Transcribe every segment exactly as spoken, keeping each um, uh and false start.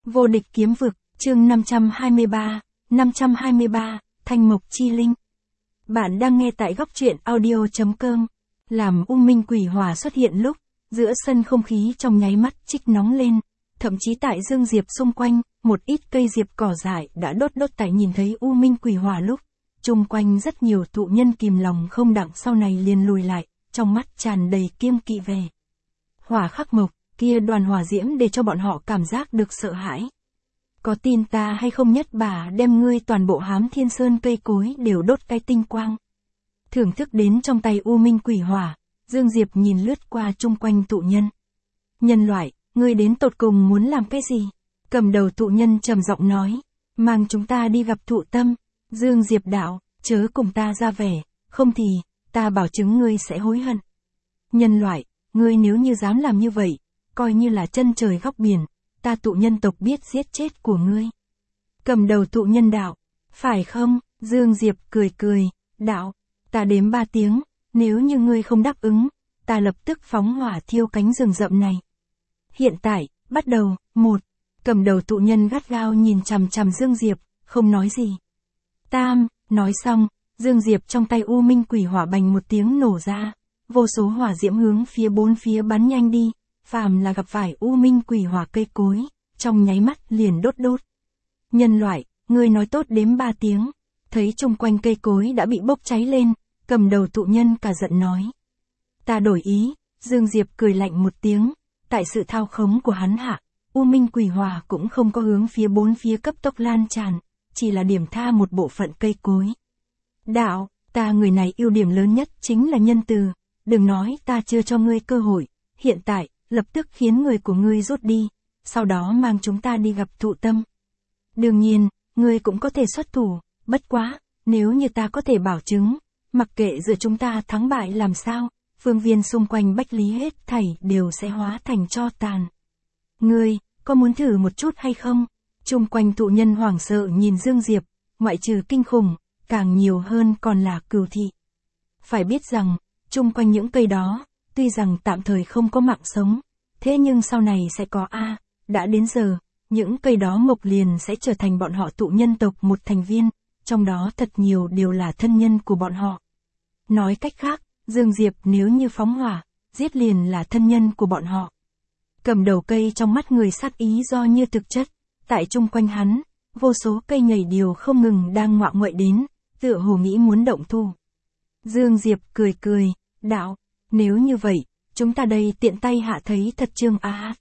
Vô địch kiếm vực, chương năm trăm hai mươi ba, năm trăm hai mươi ba, Thanh Mộc Chi Linh. Bạn đang nghe tại góc truyện audio chấm com. Làm U Minh Quỷ Hỏa xuất hiện lúc, giữa sân không khí trong nháy mắt chích nóng lên, thậm chí tại dương diệp xung quanh, một ít cây diệp cỏ dại đã đốt đốt tại nhìn thấy U Minh Quỷ Hỏa lúc, chung quanh rất nhiều tụ nhân kìm lòng không đặng sau này liền lùi lại, trong mắt tràn đầy kiêng kỵ về. Hỏa khắc mộc, kia đoàn hỏa diễm để cho bọn họ cảm giác được sợ hãi. Có tin ta hay không nhất bà đem ngươi toàn bộ Hám Thiên Sơn cây cối đều đốt cái tinh quang. Thưởng thức đến trong tay U Minh Quỷ Hỏa, Dương Diệp nhìn lướt qua chung quanh tụ nhân. Nhân loại, ngươi đến tột cùng muốn làm cái gì? Cầm đầu tụ nhân trầm giọng nói, mang chúng ta đi gặp thụ tâm. Dương Diệp đạo, chớ cùng ta ra vẻ, không thì, ta bảo chứng ngươi sẽ hối hận. Nhân loại, ngươi nếu như dám làm như vậy, coi như là chân trời góc biển, ta tụ nhân tộc biết giết chết của ngươi. Cầm đầu tụ nhân đạo, phải không? Dương Diệp cười cười, đạo, ta đếm ba tiếng, nếu như ngươi không đáp ứng, ta lập tức phóng hỏa thiêu cánh rừng rậm này. Hiện tại, bắt đầu, một, cầm đầu tụ nhân gắt gao nhìn chằm chằm Dương Diệp, không nói gì. Tam, nói xong, Dương Diệp trong tay U Minh Quỷ Hỏa bành một tiếng nổ ra, vô số hỏa diễm hướng phía bốn phía bắn nhanh đi, phàm là gặp phải U Minh Quỷ Hỏa cây cối, trong nháy mắt liền đốt đốt. Nhân loại, ngươi nói tốt đếm ba tiếng, thấy chung quanh cây cối đã bị bốc cháy lên, cầm đầu tụ nhân cả giận nói. Ta đổi ý, Dương Diệp cười lạnh một tiếng, tại sự thao khống của hắn hạ, U Minh Quỷ Hỏa cũng không có hướng phía bốn phía cấp tốc lan tràn, chỉ là điểm tha một bộ phận cây cối. Đạo, ta người này ưu điểm lớn nhất chính là nhân từ, đừng nói ta chưa cho ngươi cơ hội, hiện tại, lập tức khiến người của ngươi rút đi, sau đó mang chúng ta đi gặp thụ tâm. Đương nhiên, ngươi cũng có thể xuất thủ, bất quá, nếu như ta có thể bảo chứng, mặc kệ giữa chúng ta thắng bại làm sao, phương viên xung quanh Bách Lý hết thảy đều sẽ hóa thành tro tàn. Ngươi, có muốn thử một chút hay không? Chung quanh tụ nhân hoảng sợ nhìn Dương Diệp, ngoại trừ kinh khủng, càng nhiều hơn còn là cừu thị. Phải biết rằng, chung quanh những cây đó, tuy rằng tạm thời không có mạng sống, thế nhưng sau này sẽ có a, đã đến giờ, những cây đó mộc liền sẽ trở thành bọn họ tụ nhân tộc một thành viên, trong đó thật nhiều đều là thân nhân của bọn họ. Nói cách khác, Dương Diệp nếu như phóng hỏa, giết liền là thân nhân của bọn họ. Cầm đầu cây trong mắt người sát ý do như thực chất, tại chung quanh hắn, vô số cây nhảy điều không ngừng đang ngoạ nguậy đến, tựa hồ nghĩ muốn động thủ. Dương Diệp cười cười, đạo, nếu như vậy, chúng ta đây tiện tay hạ thấy thật trương á.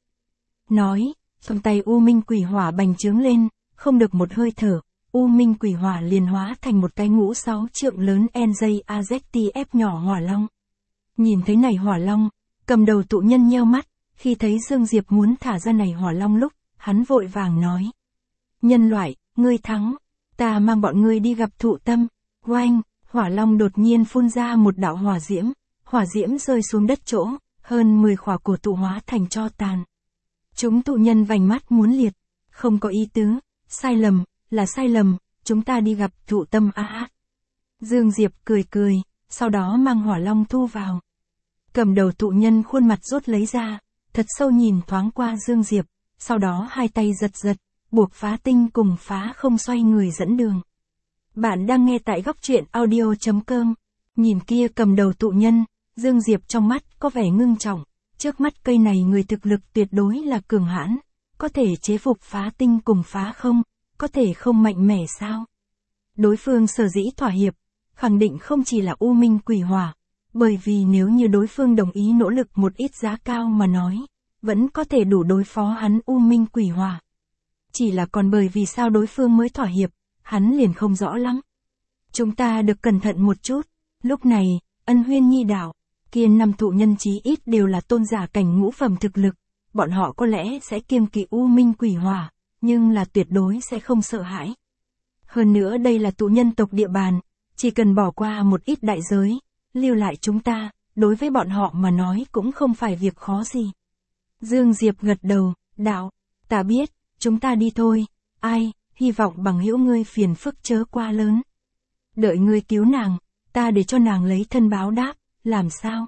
Nói, trong tay U Minh Quỷ Hỏa bành trướng lên, không được một hơi thở, U Minh Quỷ Hỏa liền hóa thành một cái ngũ sáu trượng lớn en gi a zét tê ép nhỏ hỏa long. Nhìn thấy này hỏa long, cầm đầu tụ nhân nheo mắt, khi thấy Dương Diệp muốn thả ra này hỏa long lúc, hắn vội vàng nói. Nhân loại, ngươi thắng, ta mang bọn ngươi đi gặp thụ tâm. Oanh, hỏa long đột nhiên phun ra một đạo hỏa diễm, hỏa diễm rơi xuống đất chỗ, hơn mười khỏa cổ tụ hóa thành tro tàn. Chúng tụ nhân vành mắt muốn liệt, không có ý tứ, sai lầm, là sai lầm, chúng ta đi gặp thụ tâm a à. Dương Diệp cười cười, sau đó mang hỏa long thu vào. Cầm đầu tụ nhân khuôn mặt rút lấy ra, thật sâu nhìn thoáng qua Dương Diệp, sau đó hai tay giật giật, buộc phá tinh cùng phá không xoay người dẫn đường. Bạn đang nghe tại góc truyện audio chấm com. Nhìn kia cầm đầu tụ nhân, Dương Diệp trong mắt có vẻ ngưng trọng, trước mắt cây này người thực lực tuyệt đối là cường hãn, có thể chế phục phá tinh cùng phá không, có thể không mạnh mẽ sao? Đối phương sở dĩ thỏa hiệp, khẳng định không chỉ là U Minh Quỷ Hỏa, bởi vì nếu như đối phương đồng ý nỗ lực một ít giá cao mà nói, vẫn có thể đủ đối phó hắn U Minh Quỷ Hỏa. Chỉ là còn bởi vì sao đối phương mới thỏa hiệp, hắn liền không rõ lắm. Chúng ta được cẩn thận một chút, lúc này, Ân Huyên Nhi đạo, kia năm thụ nhân chí ít đều là tôn giả cảnh ngũ phẩm thực lực, bọn họ có lẽ sẽ kiêng kỵ U Minh Quỷ Hỏa, nhưng là tuyệt đối sẽ không sợ hãi. Hơn nữa đây là tụ nhân tộc địa bàn, chỉ cần bỏ qua một ít đại giới, lưu lại chúng ta, đối với bọn họ mà nói cũng không phải việc khó gì. Dương Diệp gật đầu, đạo, ta biết, chúng ta đi thôi, ai, hy vọng bằng hữu ngươi phiền phức chớ quá lớn. Đợi ngươi cứu nàng, ta để cho nàng lấy thân báo đáp, làm sao?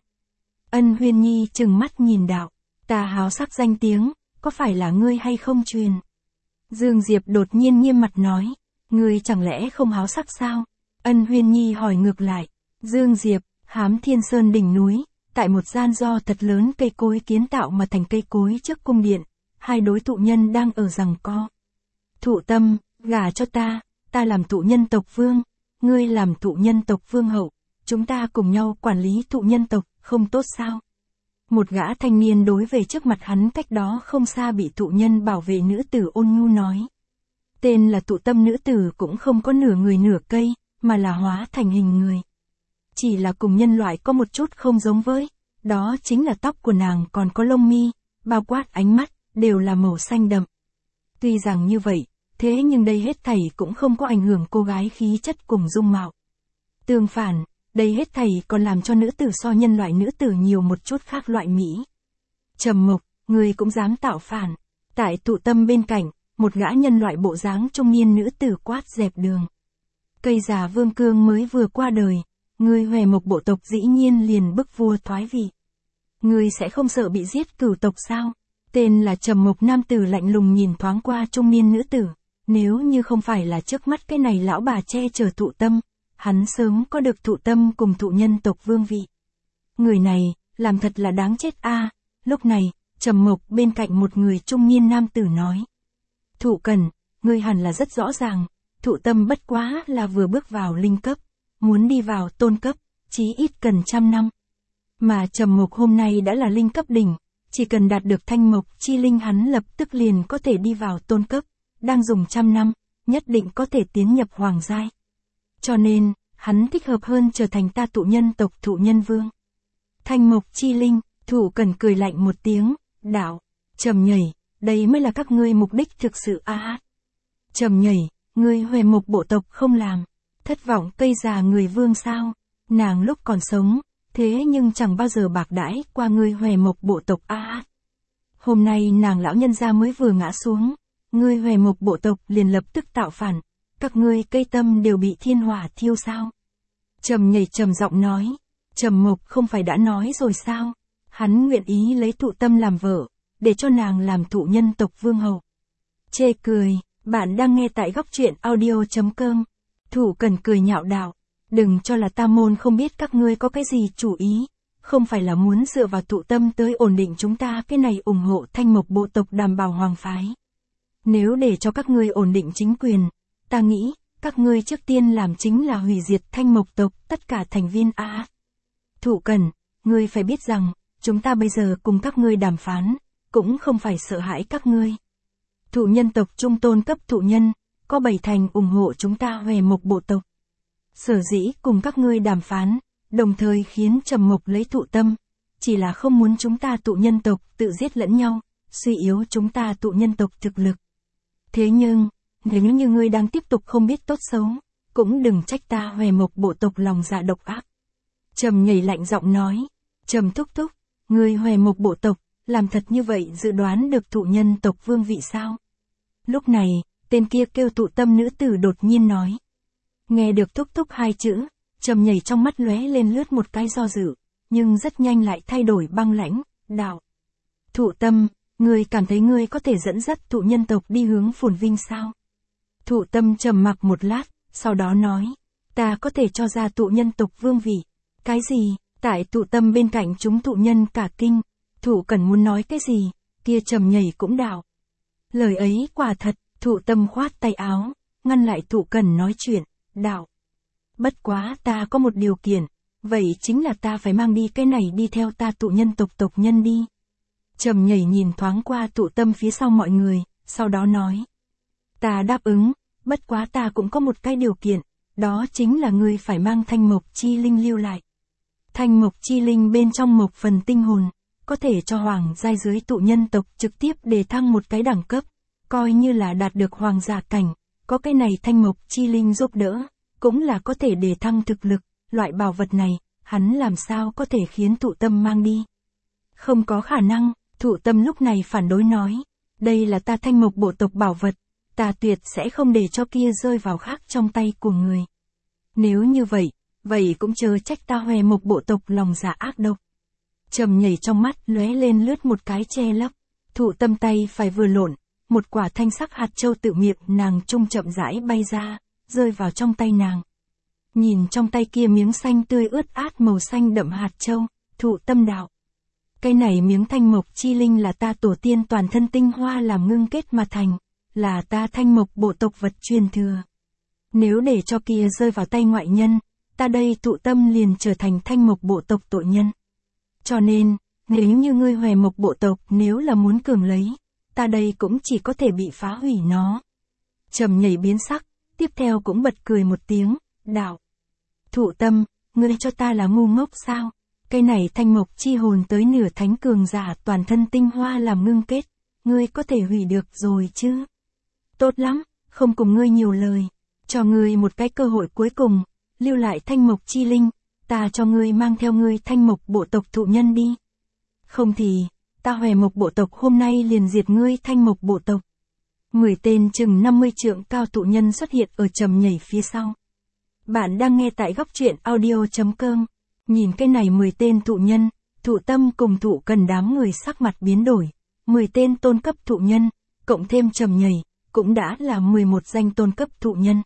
Ân Huyên Nhi trừng mắt nhìn đạo, ta háo sắc danh tiếng, có phải là ngươi hay không truyền? Dương Diệp đột nhiên nghiêm mặt nói, ngươi chẳng lẽ không háo sắc sao? Ân Huyên Nhi hỏi ngược lại. Dương Diệp, Hám Thiên Sơn đỉnh núi, tại một gian do thật lớn cây cối kiến tạo mà thành cây cối trước cung điện, hai đối thụ nhân đang ở giằng co. Thụ Tâm, gả cho ta, ta làm thụ nhân tộc vương, ngươi làm thụ nhân tộc vương hậu, chúng ta cùng nhau quản lý thụ nhân tộc, không tốt sao? Một gã thanh niên đối về trước mặt hắn cách đó không xa bị thụ nhân bảo vệ nữ tử ôn nhu nói. Tên là Thụ Tâm nữ tử cũng không có nửa người nửa cây, mà là hóa thành hình người. Chỉ là cùng nhân loại có một chút không giống với, đó chính là tóc của nàng còn có lông mi, bao quát ánh mắt, đều là màu xanh đậm. Tuy rằng như vậy, thế nhưng đây hết thảy cũng không có ảnh hưởng cô gái khí chất cùng dung mạo. Tương phản, đây hết thảy còn làm cho nữ tử so nhân loại nữ tử nhiều một chút khác loại mỹ. Trầm Mục, người cũng dám tạo phản. Tại Thụ Tâm bên cạnh, một gã nhân loại bộ dáng trung niên nữ tử quát dẹp đường. Cây già Vương Cương mới vừa qua đời, ngươi Hòe Mộc bộ tộc dĩ nhiên liền bức vua thoái vị. Ngươi sẽ không sợ bị giết cửu tộc sao? Tên là Trầm Mục nam tử lạnh lùng nhìn thoáng qua trung niên nữ tử, nếu như không phải là trước mắt cái này lão bà che chở Thụ Tâm, hắn sớm có được Thụ Tâm cùng thụ nhân tộc vương vị. Người này, làm thật là đáng chết a. Lúc này, Trầm Mục bên cạnh một người trung niên nam tử nói. Thụ Cần, ngươi hẳn là rất rõ ràng, Thụ Tâm bất quá là vừa bước vào linh cấp, muốn đi vào tôn cấp, chí ít cần trăm năm. Mà Trầm Mục hôm nay đã là linh cấp đỉnh, chỉ cần đạt được thanh mộc chi linh hắn lập tức liền có thể đi vào tôn cấp, đang dùng trăm năm, nhất định có thể tiến nhập hoàng giai. Cho nên, hắn thích hợp hơn trở thành ta thụ nhân tộc thụ nhân vương. Thanh mộc chi linh, Thụ Cần cười lạnh một tiếng, đạo, Trầm Nhảy, đây mới là các ngươi mục đích thực sự a. À. Trầm Nhảy, ngươi Hòe Mộc bộ tộc không làm, thất vọng cây già người vương sao? Nàng lúc còn sống, thế nhưng chẳng bao giờ bạc đãi qua ngươi Hòe Mộc bộ tộc a. À. Hôm nay nàng lão nhân gia mới vừa ngã xuống, ngươi Hòe Mộc bộ tộc liền lập tức tạo phản, các ngươi cây tâm đều bị thiên hỏa thiêu sao? Trầm Nhảy trầm giọng nói, Trầm Mộc không phải đã nói rồi sao? Hắn nguyện ý lấy Thụ Tâm làm vợ, để cho nàng làm thụ nhân tộc vương hậu. Chê cười, bạn đang nghe tại góc truyện audio chấm com. Thụ Cần cười nhạo đạo, đừng cho là ta môn không biết các ngươi có cái gì chủ ý, không phải là muốn dựa vào Thụ Tâm tới ổn định chúng ta cái này ủng hộ thanh mộc bộ tộc đảm bảo hoàng phái. Nếu để cho các ngươi ổn định chính quyền, ta nghĩ, các ngươi trước tiên làm chính là hủy diệt thanh mộc tộc tất cả thành viên a. À. Thụ Cần, ngươi phải biết rằng, chúng ta bây giờ cùng các ngươi đàm phán, cũng không phải sợ hãi các ngươi. Thụ nhân tộc trung tôn cấp thụ nhân, có bảy thành ủng hộ chúng ta Hòe Mộc bộ tộc. Sở dĩ cùng các ngươi đàm phán, đồng thời khiến Trầm Mộc lấy Thụ Tâm, chỉ là không muốn chúng ta thụ nhân tộc tự giết lẫn nhau, suy yếu chúng ta thụ nhân tộc thực lực. Thế nhưng, nếu như ngươi đang tiếp tục không biết tốt xấu, cũng đừng trách ta Hòe Mộc bộ tộc lòng dạ độc ác. Trầm Nhảy lạnh giọng nói, Trầm thúc thúc, ngươi Hòe Mộc bộ tộc, làm thật như vậy dự đoán được thụ nhân tộc vương vị sao? Lúc này, tên kia kêu Thụ Tâm nữ tử đột nhiên nói. Nghe được thúc thúc hai chữ, Trầm Nhảy trong mắt lóe lên lướt một cái do dự, nhưng rất nhanh lại thay đổi băng lãnh, đạo. Thụ Tâm, ngươi cảm thấy ngươi có thể dẫn dắt thụ nhân tộc đi hướng phồn vinh sao? Thụ Tâm trầm mặc một lát, sau đó nói, ta có thể cho ra thụ nhân tộc vương vị. Cái gì? Tại Thụ Tâm bên cạnh chúng thụ nhân cả kinh, Thụ Cần muốn nói cái gì, kia Trầm Nhảy cũng đạo. Lời ấy quả thật, Thụ Tâm khoát tay áo, ngăn lại Thụ Cần nói chuyện, đạo. Bất quá ta có một điều kiện, vậy chính là ta phải mang đi cái này đi theo ta thụ nhân tộc tộc nhân đi. Trầm Nhảy nhìn thoáng qua Thụ Tâm phía sau mọi người, sau đó nói. Ta đáp ứng, bất quá ta cũng có một cái điều kiện, đó chính là ngươi phải mang thanh mộc chi linh lưu lại. Thanh mộc chi linh bên trong một phần tinh hồn, có thể cho hoàng giai dưới tụ nhân tộc trực tiếp đề thăng một cái đẳng cấp, coi như là đạt được hoàng giả cảnh, có cái này thanh mộc chi linh giúp đỡ, cũng là có thể đề thăng thực lực, loại bảo vật này, hắn làm sao có thể khiến Thụ Tâm mang đi. Không có khả năng, Thụ Tâm lúc này phản đối nói, đây là ta thanh mộc bộ tộc bảo vật, ta tuyệt sẽ không để cho kia rơi vào khác trong tay của người. Nếu như vậy, vậy cũng chớ trách ta Hòe Mộc bộ tộc lòng dạ ác độc. Trầm Nhảy trong mắt lóe lên lướt một cái che lấp, Thụ Tâm tay phải vừa lộn, một quả thanh sắc hạt châu tự miệng nàng trung chậm rãi bay ra, rơi vào trong tay nàng. Nhìn trong tay kia miếng xanh tươi ướt át màu xanh đậm hạt châu, Thụ Tâm đạo. Cây này miếng thanh mộc chi linh là ta tổ tiên toàn thân tinh hoa làm ngưng kết mà thành, là ta thanh mộc bộ tộc vật truyền thừa. Nếu để cho kia rơi vào tay ngoại nhân, ta đây Thụ Tâm liền trở thành thanh mộc bộ tộc tội nhân. Cho nên, nếu như ngươi Hòe Mộc bộ tộc nếu là muốn cường lấy, ta đây cũng chỉ có thể bị phá hủy nó. Trầm Nhảy biến sắc, tiếp theo cũng bật cười một tiếng, đạo. Thụ Tâm, ngươi cho ta là ngu ngốc sao? Cây này thanh mộc chi hồn tới nửa thánh cường giả toàn thân tinh hoa làm ngưng kết, ngươi có thể hủy được rồi chứ? Tốt lắm, không cùng ngươi nhiều lời, cho ngươi một cái cơ hội cuối cùng, lưu lại thanh mộc chi linh, ta cho ngươi mang theo ngươi thanh mộc bộ tộc thụ nhân đi. Không thì, ta Hòe Mộc bộ tộc hôm nay liền diệt ngươi thanh mộc bộ tộc. Mười tên chừng năm mươi trượng cao thụ nhân xuất hiện ở Trầm Nhảy phía sau. Bạn đang nghe tại góc truyện audio chấm com. Nhìn cái này mười tên thụ nhân, Thụ Tâm cùng Thụ Cần đám người sắc mặt biến đổi. mười tên tôn cấp thụ nhân, cộng thêm Trầm Nhảy, cũng đã là mười một danh tôn cấp thụ nhân.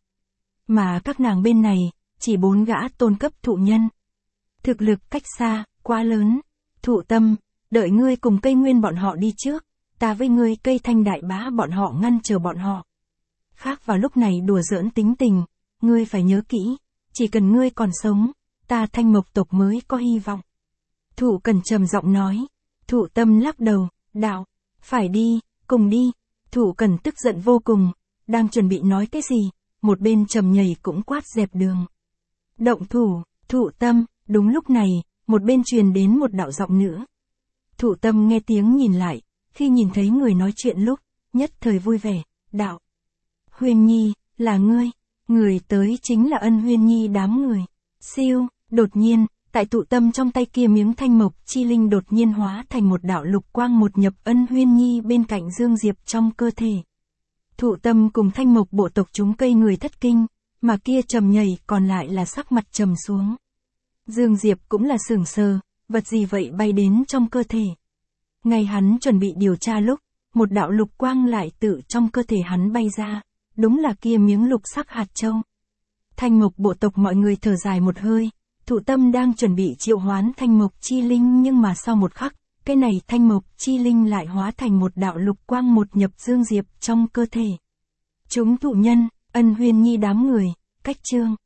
Mà các nàng bên này, chỉ bốn gã tôn cấp thụ nhân. Thực lực cách xa, quá lớn. Thụ Tâm, đợi ngươi cùng cây nguyên bọn họ đi trước, ta với ngươi cây thanh đại bá bọn họ ngăn chờ bọn họ. Khác vào lúc này đùa giỡn tính tình, ngươi phải nhớ kỹ, chỉ cần ngươi còn sống, ta thanh mộc tộc mới có hy vọng. Thụ Cần trầm giọng nói. Thụ Tâm lắc đầu, đạo, phải đi, cùng đi. Thụ Cần tức giận vô cùng, đang chuẩn bị nói cái gì, một bên Trầm Nhảy cũng quát dẹp đường. Động thủ, Thụ Tâm, đúng lúc này, một bên truyền đến một đạo giọng nữa. Thụ Tâm nghe tiếng nhìn lại, khi nhìn thấy người nói chuyện lúc, nhất thời vui vẻ, đạo. Huyên Nhi, là ngươi, người tới chính là Ân Huyên Nhi đám người. Siêu, đột nhiên, tại Thụ Tâm trong tay kia miếng thanh mộc chi linh đột nhiên hóa thành một đạo lục quang một nhập Ân Huyên Nhi bên cạnh Dương Diệp trong cơ thể. Thụ Tâm cùng thanh mộc bộ tộc chúng cây người thất kinh, mà kia Trầm Nhảy còn lại là sắc mặt trầm xuống. Dương Diệp cũng là sửng sờ, vật gì vậy bay đến trong cơ thể. Ngay hắn chuẩn bị điều tra lúc, một đạo lục quang lại tự trong cơ thể hắn bay ra, đúng là kia miếng lục sắc hạt châu. Thanh mộc bộ tộc mọi người thở dài một hơi, Thụ Tâm đang chuẩn bị triệu hoán thanh mộc chi linh nhưng mà sau một khắc, cái này thanh mộc chi linh lại hóa thành một đạo lục quang một nhập Dương Diệp trong cơ thể. Chúng thụ nhân, Ân Huyên Nhi đám người, cách chương.